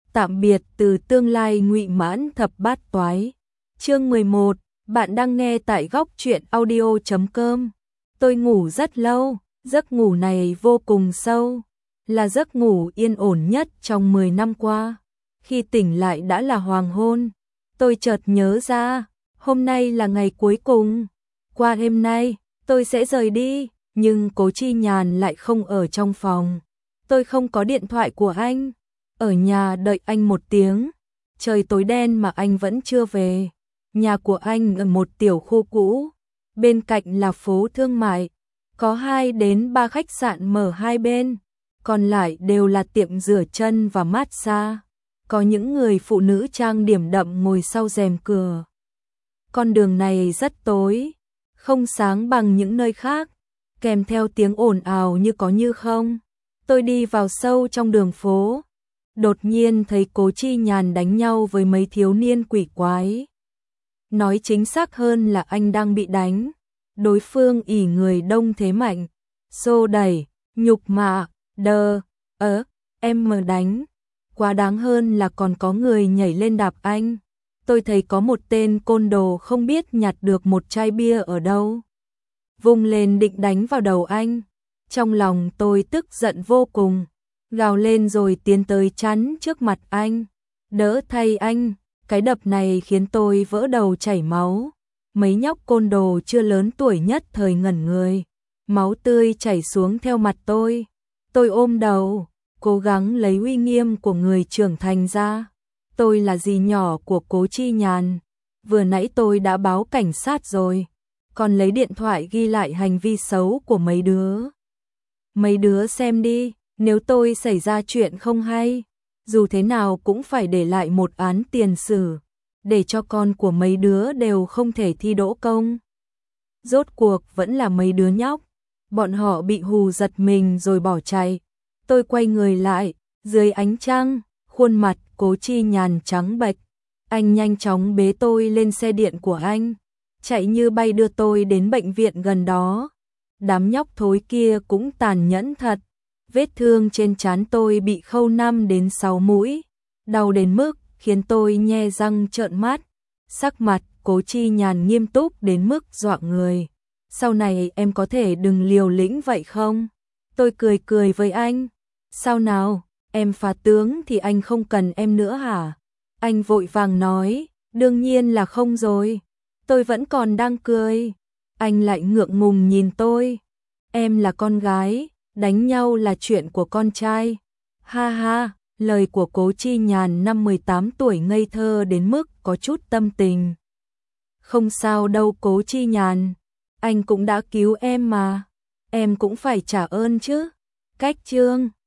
Tạm biệt từ tương lai ngụy mãn thập bát toái. Chương 11, bạn đang nghe tại góc truyện audio.com. Tôi ngủ rất lâu, giấc ngủ này vô cùng sâu, là giấc ngủ yên ổn nhất trong 10 năm qua. Khi tỉnh lại đã là hoàng hôn, tôi chợt nhớ ra, hôm nay là ngày cuối cùng. Qua đêm nay, tôi sẽ rời đi, nhưng Cố Chi Nhàn lại không ở trong phòng. Tôi không có điện thoại của anh, ở nhà đợi anh một tiếng. Trời tối đen mà anh vẫn chưa về. Nhà của anh ở một tiểu khu cũ, bên cạnh là phố thương mại, có 2 đến 3 khách sạn mở hai bên, còn lại đều là tiệm rửa chân và massage. Có những người phụ nữ trang điểm đậm ngồi sau rèm cửa. Con đường này rất tối, không sáng bằng những nơi khác, kèm theo tiếng ồn ào như có như không. Tôi đi vào sâu trong đường phố, đột nhiên thấy Cố Chi Nhàn đánh nhau với mấy thiếu niên quỷ quái. Nói chính xác hơn là anh đang bị đánh. Đối phương ỷ người đông thế mạnh, xô đẩy, nhục mạ, em mà đánh. Quá đáng hơn là còn có người nhảy lên đạp anh. Tôi thấy có một tên côn đồ không biết nhặt được một chai bia ở đâu, vung lên định đánh vào đầu anh. Trong lòng tôi tức giận vô cùng, gào lên rồi tiến tới chắn trước mặt anh. Đỡ thay anh, cái đập này khiến tôi vỡ đầu chảy máu. Mấy nhóc côn đồ chưa lớn tuổi nhất thời ngẩn người, máu tươi chảy xuống theo mặt tôi. Tôi ôm đầu, cố gắng lấy uy nghiêm của người trưởng thành ra. Tôi là dì nhỏ của Cố Chi Nhàn, vừa nãy tôi đã báo cảnh sát rồi, còn lấy điện thoại ghi lại hành vi xấu của mấy đứa. Mấy đứa xem đi, nếu tôi xảy ra chuyện không hay, dù thế nào cũng phải để lại một án tiền sử, để cho con của mấy đứa đều không thể thi đỗ công. Rốt cuộc vẫn là mấy đứa nhóc, bọn họ bị hù giật mình rồi bỏ chạy. Tôi quay người lại, dưới ánh trăng, khuôn mặt Cố Chi Nhàn trắng bệch. Anh nhanh chóng bế tôi lên xe điện của anh, chạy như bay đưa tôi đến bệnh viện gần đó. Đám nhóc thối kia cũng tàn nhẫn thật. Vết thương trên trán tôi bị khâu 5 đến 6 mũi, đau đến mức khiến tôi nhe răng trợn mắt. Sắc mặt Cố Chi Nhàn nghiêm túc đến mức dọa người. Sau này em có thể đừng liều lĩnh vậy không? Tôi cười cười với anh. Sao nào, em phá tướng thì anh không cần em nữa hả? Anh vội vàng nói, đương nhiên là không rồi. Tôi vẫn còn đang cười. Anh lại ngượng ngùng nhìn tôi. Em là con gái, đánh nhau là chuyện của con trai. Ha ha, lời của Cố Chi Nhàn năm 18 tuổi ngây thơ đến mức có chút tâm tình. Không sao đâu Cố Chi Nhàn, anh cũng đã cứu em mà, em cũng phải trả ơn chứ. Cách chương